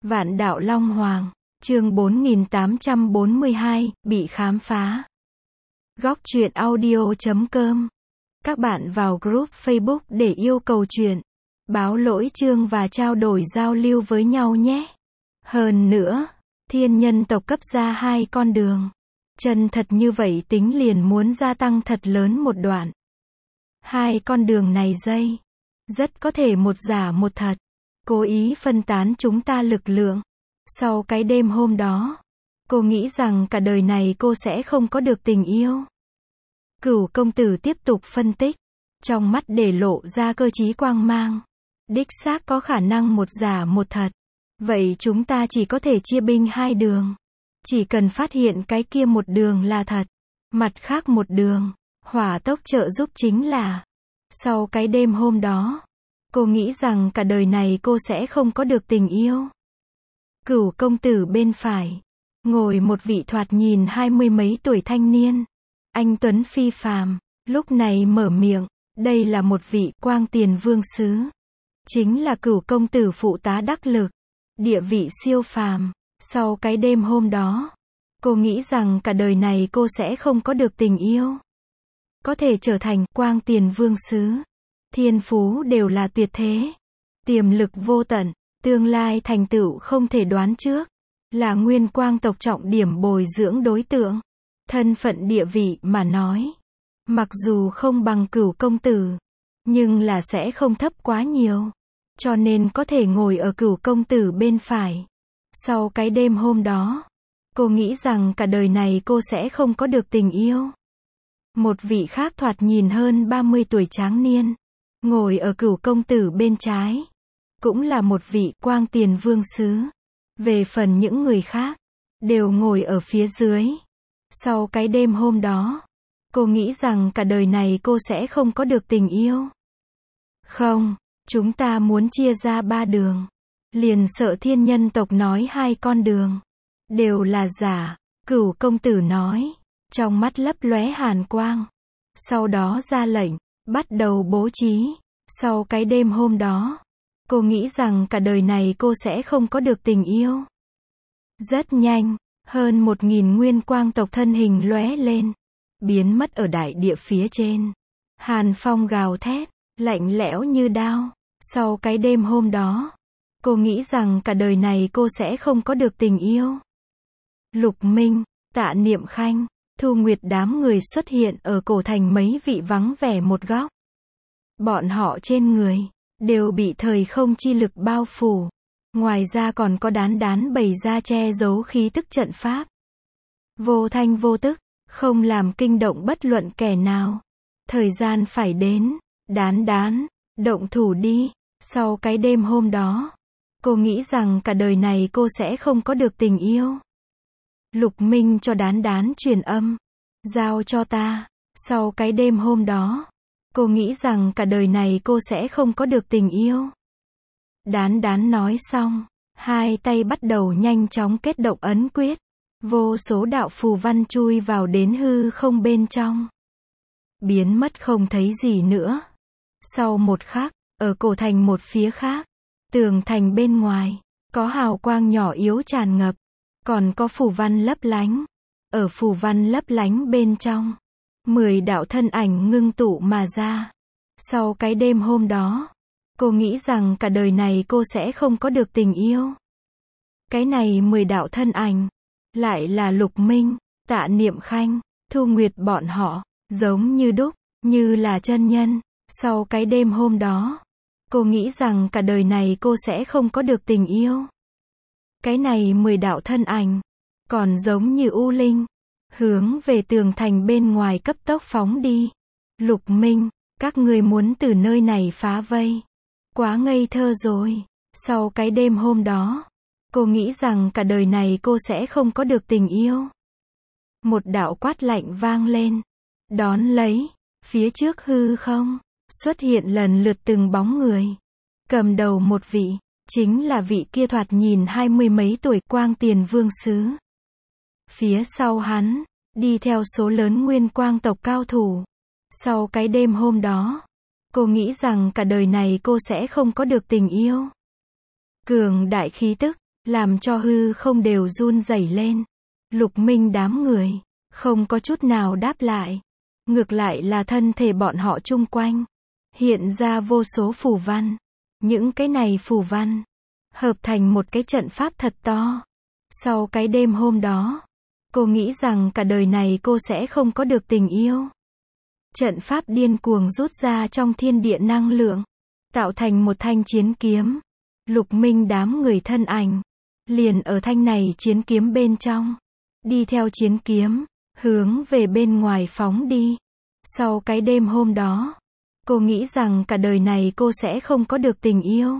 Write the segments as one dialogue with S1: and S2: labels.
S1: Vạn đạo Long Hoàng, chương 4842, bị khám phá. Góc truyện audio.com. Các bạn vào group Facebook để yêu cầu chuyện, báo lỗi chương và trao đổi giao lưu với nhau nhé. Hơn nữa, thiên nhân tộc cấp ra 2 con đường. Chân thật như vậy tính liền muốn gia tăng thật lớn một đoạn. 2 con đường này rất có thể một giả một thật. Cố ý phân tán chúng ta lực lượng. Sau cái đêm hôm đó, cô nghĩ rằng cả đời này cô sẽ không có được tình yêu. Cửu công tử tiếp tục phân tích, trong mắt để lộ ra cơ trí quang mang. Đích xác có khả năng một giả một thật. Vậy chúng ta chỉ có thể chia binh 2 đường. Chỉ cần phát hiện cái kia một đường là thật, mặt khác một đường, hỏa tốc trợ giúp chính là. Sau cái đêm hôm đó, cô nghĩ rằng cả đời này cô sẽ không có được tình yêu. Cửu công tử bên phải, ngồi một vị thoạt nhìn 20 mấy tuổi thanh niên. Anh tuấn phi phàm, lúc này mở miệng, đây là một vị Quang Tiền Vương Sứ. Chính là cửu công tử phụ tá đắc lực, địa vị siêu phàm. Sau cái đêm hôm đó, cô nghĩ rằng cả đời này cô sẽ không có được tình yêu. Có thể trở thành Quang Tiền Vương Sứ. Thiên phú đều là tuyệt thế. Tiềm lực vô tận, tương lai thành tựu không thể đoán trước. Là nguyên quang tộc trọng điểm bồi dưỡng đối tượng. Thân phận địa vị mà nói, mặc dù không bằng cửu công tử, nhưng là sẽ không thấp quá nhiều. Cho nên có thể ngồi ở cửu công tử bên phải. Sau cái đêm hôm đó, cô nghĩ rằng cả đời này cô sẽ không có được tình yêu. Một vị khác thoạt nhìn hơn 30 tuổi tráng niên, ngồi ở cửu công tử bên trái. Cũng là một vị Quang Tiền Vương Sứ. Về phần những người khác, đều ngồi ở phía dưới. Sau cái đêm hôm đó, cô nghĩ rằng cả đời này cô sẽ không có được tình yêu. Không, chúng ta muốn chia ra 3 đường. Liền sợ thiên nhân tộc nói 2 con đường đều là giả. Cửu công tử nói, trong mắt lấp lóe hàn quang. Sau đó ra lệnh, bắt đầu bố trí. Sau cái đêm hôm đó, cô nghĩ rằng cả đời này cô sẽ không có được tình yêu. Rất nhanh, hơn 1000 nguyên quang tộc thân hình lóe lên, biến mất ở đại địa phía trên. Hàn phong gào thét, lạnh lẽo như đao. Sau cái đêm hôm đó, cô nghĩ rằng cả đời này cô sẽ không có được tình yêu. Lục Minh, Tạ Niệm Khanh, Thu Nguyệt đám người xuất hiện ở cổ thành mấy vị vắng vẻ một góc. Bọn họ trên người đều bị thời không chi lực bao phủ. Ngoài ra còn có đán bày ra che giấu khí tức trận pháp. Vô thanh vô tức, không làm kinh động bất luận kẻ nào. Thời gian phải đến, đán, động thủ đi. Sau cái đêm hôm đó, cô nghĩ rằng cả đời này cô sẽ không có được tình yêu. Lục Minh cho đán truyền âm. Giao cho ta. Sau cái đêm hôm đó, cô nghĩ rằng cả đời này cô sẽ không có được tình yêu. Đán nói xong, 2 tay bắt đầu nhanh chóng kết động ấn quyết. Vô số đạo phù văn chui vào đến hư không bên trong. Biến mất không thấy gì nữa. Sau một khắc, ở cổ thành một phía khác, tường thành bên ngoài, có hào quang nhỏ yếu tràn ngập. Còn có phù văn lấp lánh. Ở phù văn lấp lánh bên trong, 10 đạo thân ảnh ngưng tụ mà ra. Sau cái đêm hôm đó, cô nghĩ rằng cả đời này cô sẽ không có được tình yêu. Cái này 10 đạo thân ảnh, lại là Lục Minh, Tạ Niệm Khanh, Thu Nguyệt bọn họ, giống như đúc, như là chân nhân. Sau cái đêm hôm đó, cô nghĩ rằng cả đời này cô sẽ không có được tình yêu. Cái này 10 đạo thân ảnh, còn giống như u linh, hướng về tường thành bên ngoài cấp tốc phóng đi. Lục Minh, các ngươi muốn từ nơi này phá vây. Quá ngây thơ rồi. Sau cái đêm hôm đó, cô nghĩ rằng cả đời này cô sẽ không có được tình yêu. Một đạo quát lạnh vang lên. Đón lấy, phía trước hư không, xuất hiện lần lượt từng bóng người. Cầm đầu một vị, chính là vị kia thoạt nhìn 20 mấy tuổi Quang Tiền Vương Sứ. Phía sau hắn, đi theo số lớn nguyên quang tộc cao thủ. Sau cái đêm hôm đó, cô nghĩ rằng cả đời này cô sẽ không có được tình yêu. Cường đại khí tức, làm cho hư không đều run rẩy lên. Lục Minh đám người, không có chút nào đáp lại. Ngược lại là thân thể bọn họ chung quanh, hiện ra vô số phù văn. Những cái này phù văn, hợp thành một cái trận pháp thật to. Sau cái đêm hôm đó, cô nghĩ rằng cả đời này cô sẽ không có được tình yêu. Trận pháp điên cuồng rút ra trong thiên địa năng lượng, tạo thành một thanh chiến kiếm. Lục Minh đám người thân ảnh, liền ở thanh này chiến kiếm bên trong. Đi theo chiến kiếm, hướng về bên ngoài phóng đi. Sau cái đêm hôm đó, cô nghĩ rằng cả đời này cô sẽ không có được tình yêu.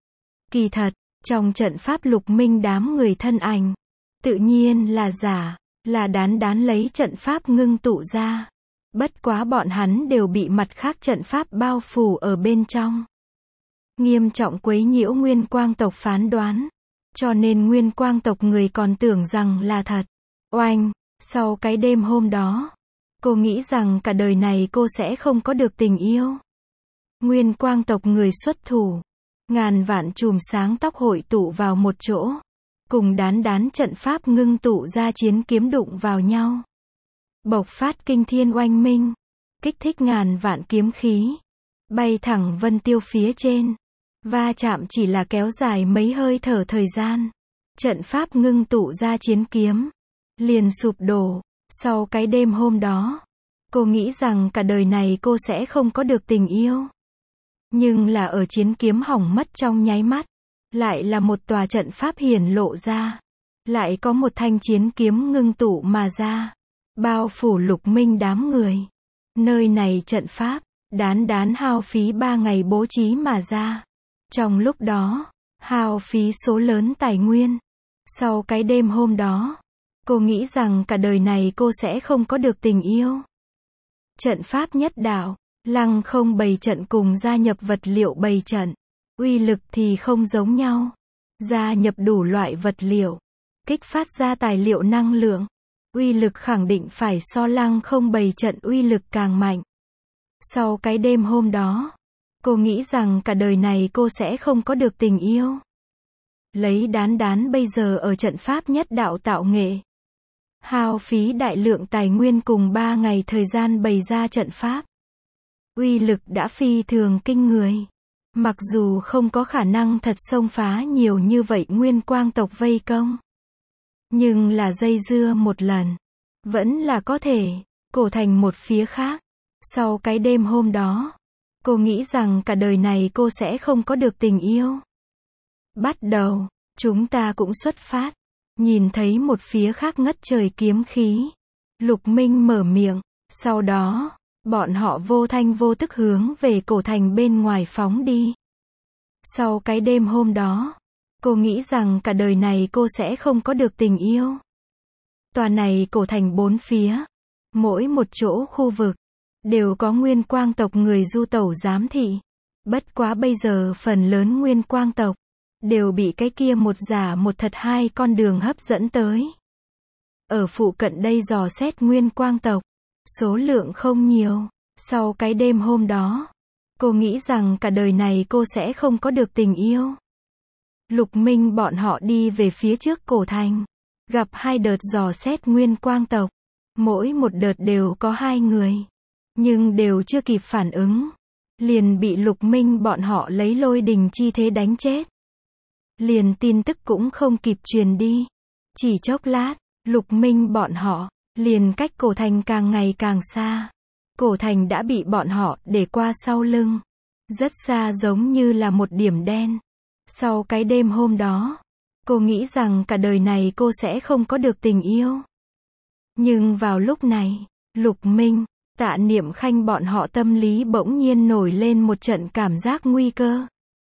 S1: Kỳ thật, trong trận pháp Lục Minh đám người thân ảnh, tự nhiên là giả, là đán lấy trận pháp ngưng tụ ra. Bất quá bọn hắn đều bị mặt khác trận pháp bao phủ ở bên trong. Nghiêm trọng quấy nhiễu Nguyên Quang tộc phán đoán. Cho nên Nguyên Quang tộc người còn tưởng rằng là thật. Oanh, sau cái đêm hôm đó, cô nghĩ rằng cả đời này cô sẽ không có được tình yêu. Nguyên Quang tộc người xuất thủ. Ngàn vạn chùm sáng tóc hội tụ vào một chỗ. Cùng đán trận pháp ngưng tụ ra chiến kiếm đụng vào nhau. Bộc phát kinh thiên oanh minh. Kích thích ngàn vạn kiếm khí. Bay thẳng vân tiêu phía trên. Va chạm chỉ là kéo dài mấy hơi thở thời gian. Trận pháp ngưng tụ ra chiến kiếm. Liền sụp đổ. Sau cái đêm hôm đó, cô nghĩ rằng cả đời này cô sẽ không có được tình yêu. Nhưng là ở chiến kiếm hỏng mất trong nháy mắt, lại là một tòa trận pháp hiển lộ ra. Lại có một thanh chiến kiếm ngưng tụ mà ra. Bao phủ Lục Minh đám người. Nơi này trận pháp, đán hao phí 3 ngày bố trí mà ra. Trong lúc đó, hao phí số lớn tài nguyên. Sau cái đêm hôm đó, cô nghĩ rằng cả đời này cô sẽ không có được tình yêu. Trận pháp nhất đạo, lăng không bày trận cùng gia nhập vật liệu bày trận. Uy lực thì không giống nhau. Gia nhập đủ loại vật liệu, kích phát ra tài liệu năng lượng. Uy lực khẳng định phải so lăng không bày trận uy lực càng mạnh. Sau cái đêm hôm đó, cô nghĩ rằng cả đời này cô sẽ không có được tình yêu. Lấy đán bây giờ ở trận pháp nhất đạo tạo nghệ. Hao phí đại lượng tài nguyên cùng 3 ngày thời gian bày ra trận pháp. Uy lực đã phi thường kinh người. Mặc dù không có khả năng thật xông phá nhiều như vậy Nguyên Quang tộc vây công. Nhưng là dây dưa một lần. Vẫn là có thể. Cổ thành một phía khác. Sau cái đêm hôm đó, cô nghĩ rằng cả đời này cô sẽ không có được tình yêu. Bắt đầu, chúng ta cũng xuất phát. Nhìn thấy một phía khác ngất trời kiếm khí. Lục Minh mở miệng. Sau đó, bọn họ vô thanh vô tức hướng về cổ thành bên ngoài phóng đi. Sau cái đêm hôm đó, cô nghĩ rằng cả đời này cô sẽ không có được tình yêu. Tòa này cổ thành 4 phía, mỗi một chỗ khu vực, đều có Nguyên Quang tộc người du tẩu giám thị. Bất quá bây giờ phần lớn Nguyên Quang tộc, đều bị cái kia một giả một thật hai con đường hấp dẫn tới. Ở phụ cận đây dò xét Nguyên Quang tộc, số lượng không nhiều. Sau cái đêm hôm đó, cô nghĩ rằng cả đời này cô sẽ không có được tình yêu. Lục Minh bọn họ đi về phía trước cổ thành, gặp 2 đợt dò xét Nguyên Quang tộc. Mỗi một đợt đều có 2 người, nhưng đều chưa kịp phản ứng, liền bị Lục Minh bọn họ lấy lôi đình chi thế đánh chết. Liền tin tức cũng không kịp truyền đi. Chỉ chốc lát, Lục Minh bọn họ, liền cách cổ thành càng ngày càng xa. Cổ thành đã bị bọn họ để qua sau lưng. Rất xa giống như là một điểm đen. Sau cái đêm hôm đó, cô nghĩ rằng cả đời này cô sẽ không có được tình yêu. Nhưng vào lúc này, Lục Minh, Tạ Niệm Khanh bọn họ tâm lý bỗng nhiên nổi lên một trận cảm giác nguy cơ.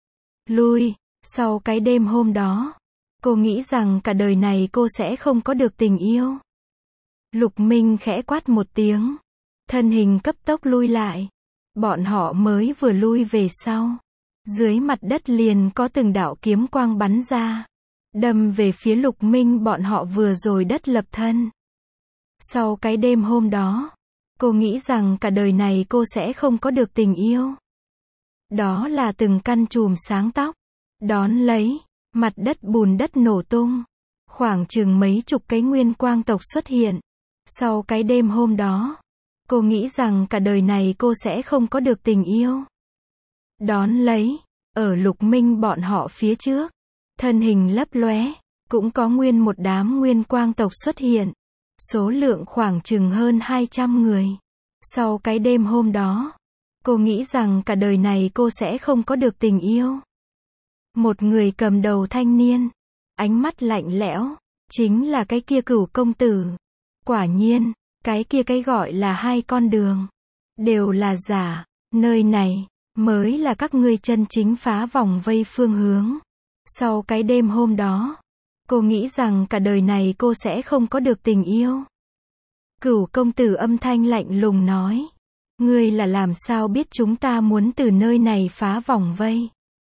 S1: Lui, sau cái đêm hôm đó, cô nghĩ rằng cả đời này cô sẽ không có được tình yêu. Lục Minh khẽ quát một tiếng, thân hình cấp tốc lui lại. Bọn họ mới vừa lui về sau, dưới mặt đất liền có từng đạo kiếm quang bắn ra, đâm về phía Lục Minh bọn họ vừa rồi đất lập thân. Sau cái đêm hôm đó, cô nghĩ rằng cả đời này cô sẽ không có được tình yêu. Đó là từng căn chùm sáng tóc. Đón lấy, Mặt đất bùn đất nổ tung. Khoảng chừng mấy chục cái nguyên quang tộc xuất hiện. Sau cái đêm hôm đó, cô nghĩ rằng cả đời này cô sẽ không có được tình yêu. Đón lấy, ở Lục Minh bọn họ phía trước, thân hình lấp lóe, cũng có nguyên một đám nguyên quang tộc xuất hiện. Số lượng khoảng chừng hơn 200 người. Sau cái đêm hôm đó, cô nghĩ rằng cả đời này cô sẽ không có được tình yêu. Một người cầm đầu thanh niên, ánh mắt lạnh lẽo, chính là cái kia Cửu công tử. Quả nhiên, cái kia cái gọi là hai con đường, đều là giả, nơi này, mới là các ngươi chân chính phá vòng vây phương hướng. Sau cái đêm hôm đó, cô nghĩ rằng cả đời này cô sẽ không có được tình yêu. Cửu công tử âm thanh lạnh lùng nói. Ngươi là làm sao biết chúng ta muốn từ nơi này phá vòng vây?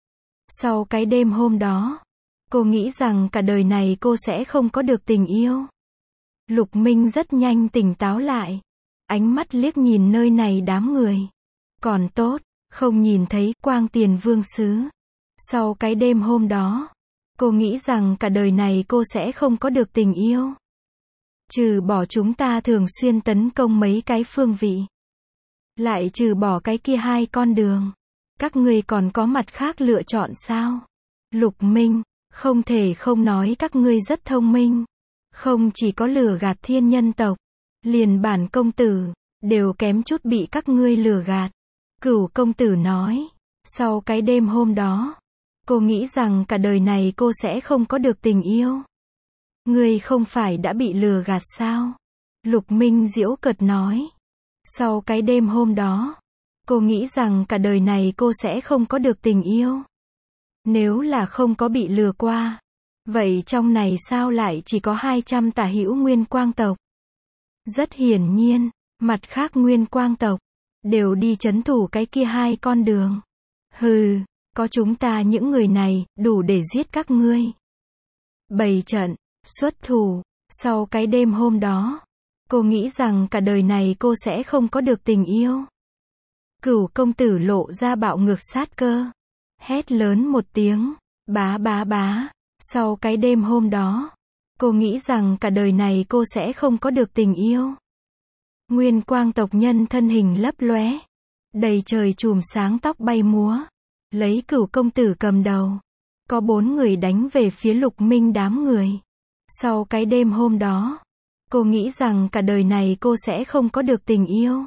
S1: Sau cái đêm hôm đó, cô nghĩ rằng cả đời này cô sẽ không có được tình yêu. Lục Minh rất nhanh tỉnh táo lại. Ánh mắt liếc nhìn nơi này đám người. Còn tốt, không nhìn thấy Quang Tiền Vương Sứ. Sau cái đêm hôm đó, cô nghĩ rằng cả đời này cô sẽ không có được tình yêu. Trừ bỏ chúng ta thường xuyên tấn công mấy cái phương vị. Lại trừ bỏ cái kia hai con đường. Các ngươi còn có mặt khác lựa chọn sao? Lục Minh, không thể không nói các ngươi rất thông minh. Không chỉ có lừa gạt thiên nhân tộc, liền bản công tử, đều kém chút bị các ngươi lừa gạt. Cửu công tử nói, sau cái đêm hôm đó, cô nghĩ rằng cả đời này cô sẽ không có được tình yêu. Ngươi không phải đã bị lừa gạt sao? Lục Minh giễu cợt nói. Sau cái đêm hôm đó, cô nghĩ rằng cả đời này cô sẽ không có được tình yêu. Nếu là không có bị lừa qua, vậy trong này sao lại chỉ có 200 tả hữu nguyên quang tộc? Rất hiển nhiên, mặt khác nguyên quang tộc, đều đi trấn thủ cái kia hai con đường. Hừ, có chúng ta những người này, đủ để giết các ngươi. Bày trận, xuất thủ, sau cái đêm hôm đó, cô nghĩ rằng cả đời này cô sẽ không có được tình yêu. Cửu công tử lộ ra bạo ngược sát cơ. Hét lớn một tiếng, bá bá bá. Sau cái đêm hôm đó, cô nghĩ rằng cả đời này cô sẽ không có được tình yêu. Nguyên quang tộc nhân thân hình lấp lóe, đầy trời chùm sáng tóc bay múa, lấy Cửu công tử cầm đầu. Có 4 người đánh về phía Lục Minh đám người. Sau cái đêm hôm đó, cô nghĩ rằng cả đời này cô sẽ không có được tình yêu.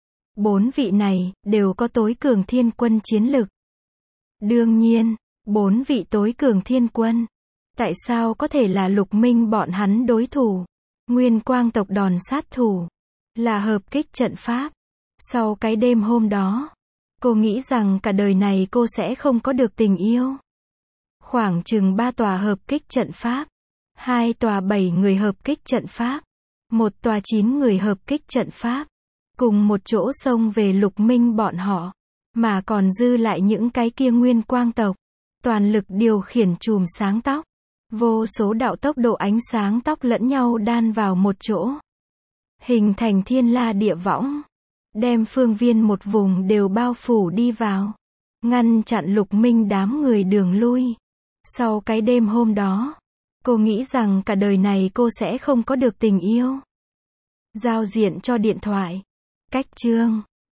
S1: 4 vị này, đều có tối cường thiên quân chiến lực. Đương nhiên, 4 vị tối cường thiên quân, tại sao có thể là Lục Minh bọn hắn đối thủ? Nguyên quang tộc đòn sát thủ, là hợp kích trận pháp. Sau cái đêm hôm đó, cô nghĩ rằng cả đời này cô sẽ không có được tình yêu. Khoảng chừng 3 tòa hợp kích trận pháp, 2 tòa 7 người hợp kích trận pháp, 1 tòa 9 người hợp kích trận pháp, cùng một chỗ xông về Lục Minh bọn họ, mà còn dư lại những cái kia nguyên quang tộc, toàn lực điều khiển chùm sáng tóc, vô số đạo tốc độ ánh sáng tóc lẫn nhau đan vào một chỗ, hình thành thiên la địa võng, đem phương viên một vùng đều bao phủ đi vào, ngăn chặn Lục Minh đám người đường lui. Sau cái đêm hôm đó, cô nghĩ rằng cả đời này cô sẽ không có được tình yêu. Giao diện cho điện thoại. Cách chương